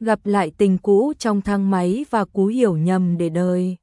gặp lại tình cũ trong thang máy và cú hiểu nhầm để đời.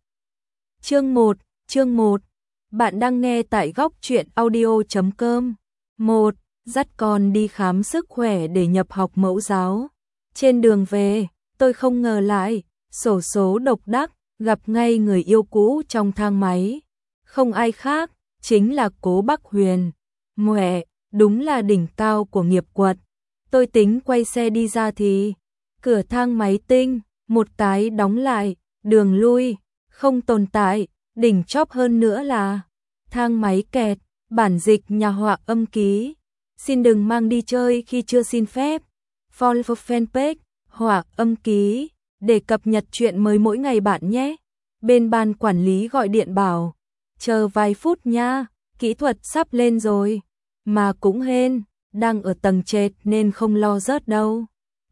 Chương 1. Bạn đang nghe tại góc truyện audio.com. 1. Dắt con đi khám sức khỏe để nhập học mẫu giáo. Trên đường về, tôi không ngờ lại, xổ số độc đắc, gặp ngay người yêu cũ trong thang máy. Không ai khác, chính là Cố Bắc Huyền. Mẹ, đúng là đỉnh cao của nghiệp quật. Tôi tính quay xe đi ra thì cửa thang máy tinh, một cái đóng lại, đường lui, không tồn tại, đỉnh chóp hơn nữa là thang máy kẹt, bản dịch nhà họa âm ký. Xin đừng mang đi chơi khi chưa xin phép. Follow fanpage, họa âm ký, để cập nhật chuyện mới mỗi ngày bạn nhé. Bên ban quản lý gọi điện bảo, chờ vài phút nha, kỹ thuật sắp lên rồi. Mà cũng hên, đang ở tầng trệt nên không lo rớt đâu.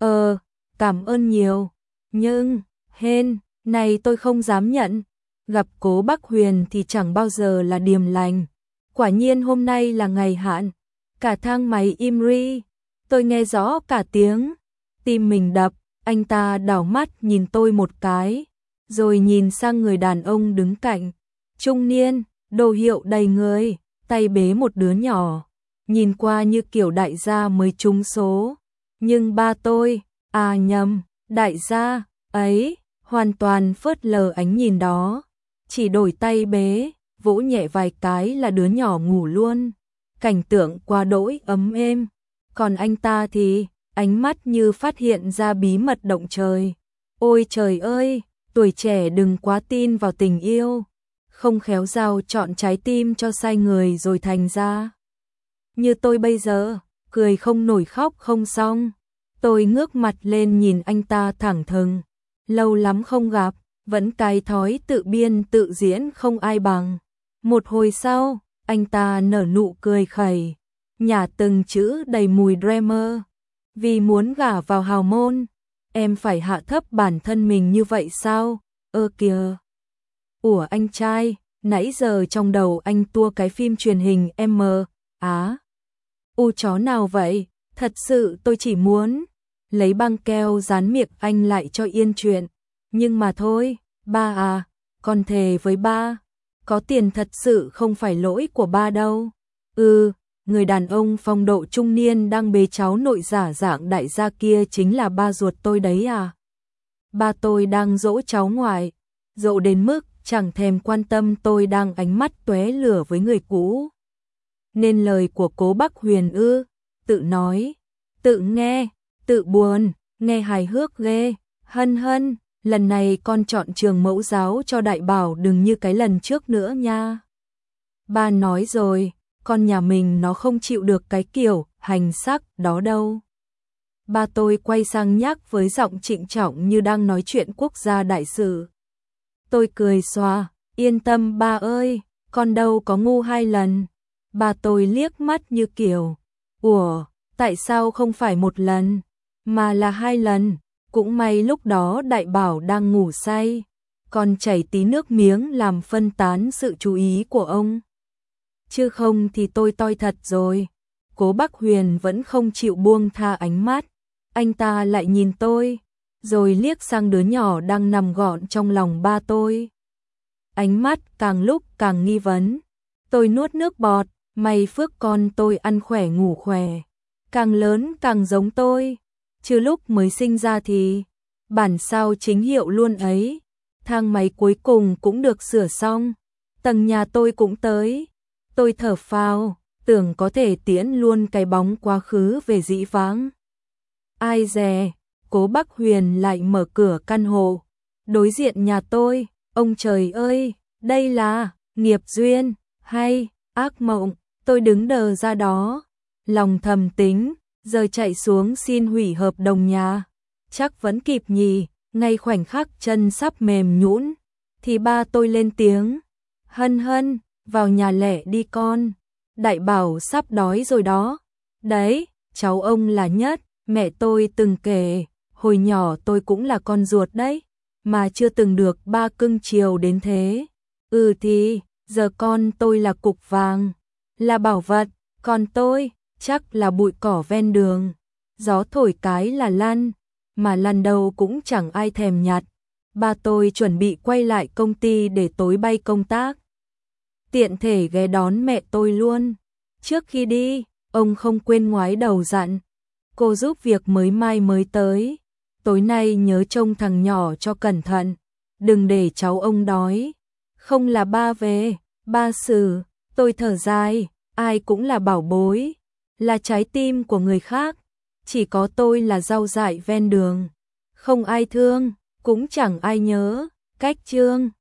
Cảm ơn nhiều. Nhưng, hên, này tôi không dám nhận. Gặp Cố Bắc Huyền thì chẳng bao giờ là điềm lành. Quả nhiên hôm nay là ngày hạn. Cả thang máy im ri. Tôi nghe rõ cả tiếng. Tim mình đập, anh ta đảo mắt nhìn tôi một cái. Rồi nhìn sang người đàn ông đứng cạnh. Trung niên, đồ hiệu đầy người, tay bế một đứa nhỏ. Nhìn qua như kiểu đại gia mới trúng số. Nhưng ba tôi, nhầm, đại gia, ấy, hoàn toàn phớt lờ ánh nhìn đó. Chỉ đổi tay bế, vỗ nhẹ vài cái là đứa nhỏ ngủ luôn. Cảnh tượng quá đỗi ấm êm. Còn anh ta thì, ánh mắt như phát hiện ra bí mật động trời. Ôi trời ơi, tuổi trẻ đừng quá tin vào tình yêu. Không khéo giao chọn trái tim cho sai người rồi thành ra như tôi bây giờ, cười không nổi khóc không xong. Tôi ngước mặt lên nhìn anh ta thẳng thừng. Lâu lắm không gặp, vẫn cái thói tự biên tự diễn không ai bằng. Một hồi sau, anh ta nở nụ cười khẩy, nhả từng chữ đầy mùi dreamer. Vì muốn gả vào hào môn, em phải hạ thấp bản thân mình như vậy sao? Kìa. Ủa anh trai, nãy giờ trong đầu anh tua cái phim truyền hình chó nào vậy? Thật sự tôi chỉ muốn lấy băng keo dán miệng anh lại cho yên chuyện. Nhưng mà thôi, ba con thề với ba, có tiền thật sự không phải lỗi của ba đâu. Người đàn ông phong độ trung niên đang bế cháu nội giả dạng đại gia kia chính là ba ruột tôi đấy à? Ba tôi đang dỗ cháu ngoại, dỗ đến mức chẳng thèm quan tâm tôi đang ánh mắt tóe lửa với người cũ. Nên lời của Cố Bắc Huyền tự nói, tự nghe, tự buồn, nghe hài hước ghê. Hân, lần này con chọn trường mẫu giáo cho đại bảo đừng như cái lần trước nữa nha. Ba nói rồi, con nhà mình nó không chịu được cái kiểu hành xác đó đâu. Ba tôi quay sang nhắc với giọng trịnh trọng như đang nói chuyện quốc gia đại sự. Tôi cười xòa, yên tâm ba ơi, con đâu có ngu 2 lần. Ba tôi liếc mắt như kiểu, ủa, tại sao không phải 1 lần, mà là 2 lần. Cũng may lúc đó đại bảo đang ngủ say, còn chảy tí nước miếng làm phân tán sự chú ý của ông. Chứ không thì tôi toi thật rồi. Cố Bắc Huyền vẫn không chịu buông tha ánh mắt. Anh ta lại nhìn tôi, rồi liếc sang đứa nhỏ đang nằm gọn trong lòng ba tôi. Ánh mắt càng lúc càng nghi vấn. Tôi nuốt nước bọt, may phước con tôi ăn khỏe ngủ khỏe. Càng lớn càng giống tôi. Chứ lúc mới sinh ra thì bản sao chính hiệu luôn ấy. Thang máy cuối cùng cũng được sửa xong. Tầng nhà tôi cũng tới. Tôi thở phào, tưởng có thể tiễn luôn cái bóng quá khứ về dĩ vãng. Ai dè, Cố Bắc Huyền lại mở cửa căn hộ. Đối diện nhà tôi, ông trời ơi, đây là nghiệp duyên hay ác mộng. Tôi đứng đờ ra đó, lòng thầm tính, giờ chạy xuống xin hủy hợp đồng nhà. Chắc vẫn kịp nhỉ, ngay khoảnh khắc chân sắp mềm nhũn thì ba tôi lên tiếng. Hân, vào nhà lẹ đi con. Đại bảo sắp đói rồi đó. Đấy, cháu ông là nhất, mẹ tôi từng kể, hồi nhỏ tôi cũng là con ruột đấy, mà chưa từng được ba cưng chiều đến thế. Thì, giờ con tôi là cục vàng, là bảo vật, còn tôi, chắc là bụi cỏ ven đường. Gió thổi cái là lăn, mà lần đầu cũng chẳng ai thèm nhặt. Ba tôi chuẩn bị quay lại công ty để tối bay công tác. Tiện thể ghé đón mẹ tôi luôn. Trước khi đi, ông không quên ngoái đầu dặn. Cô giúp việc mới mai mới tới. Tối nay nhớ trông thằng nhỏ cho cẩn thận. Đừng để cháu ông đói. Không là ba về, ba xử. Tôi thở dài, ai cũng là bảo bối. Là trái tim của người khác. Chỉ có tôi là rau dại ven đường. Không ai thương, cũng chẳng ai nhớ. Cách chương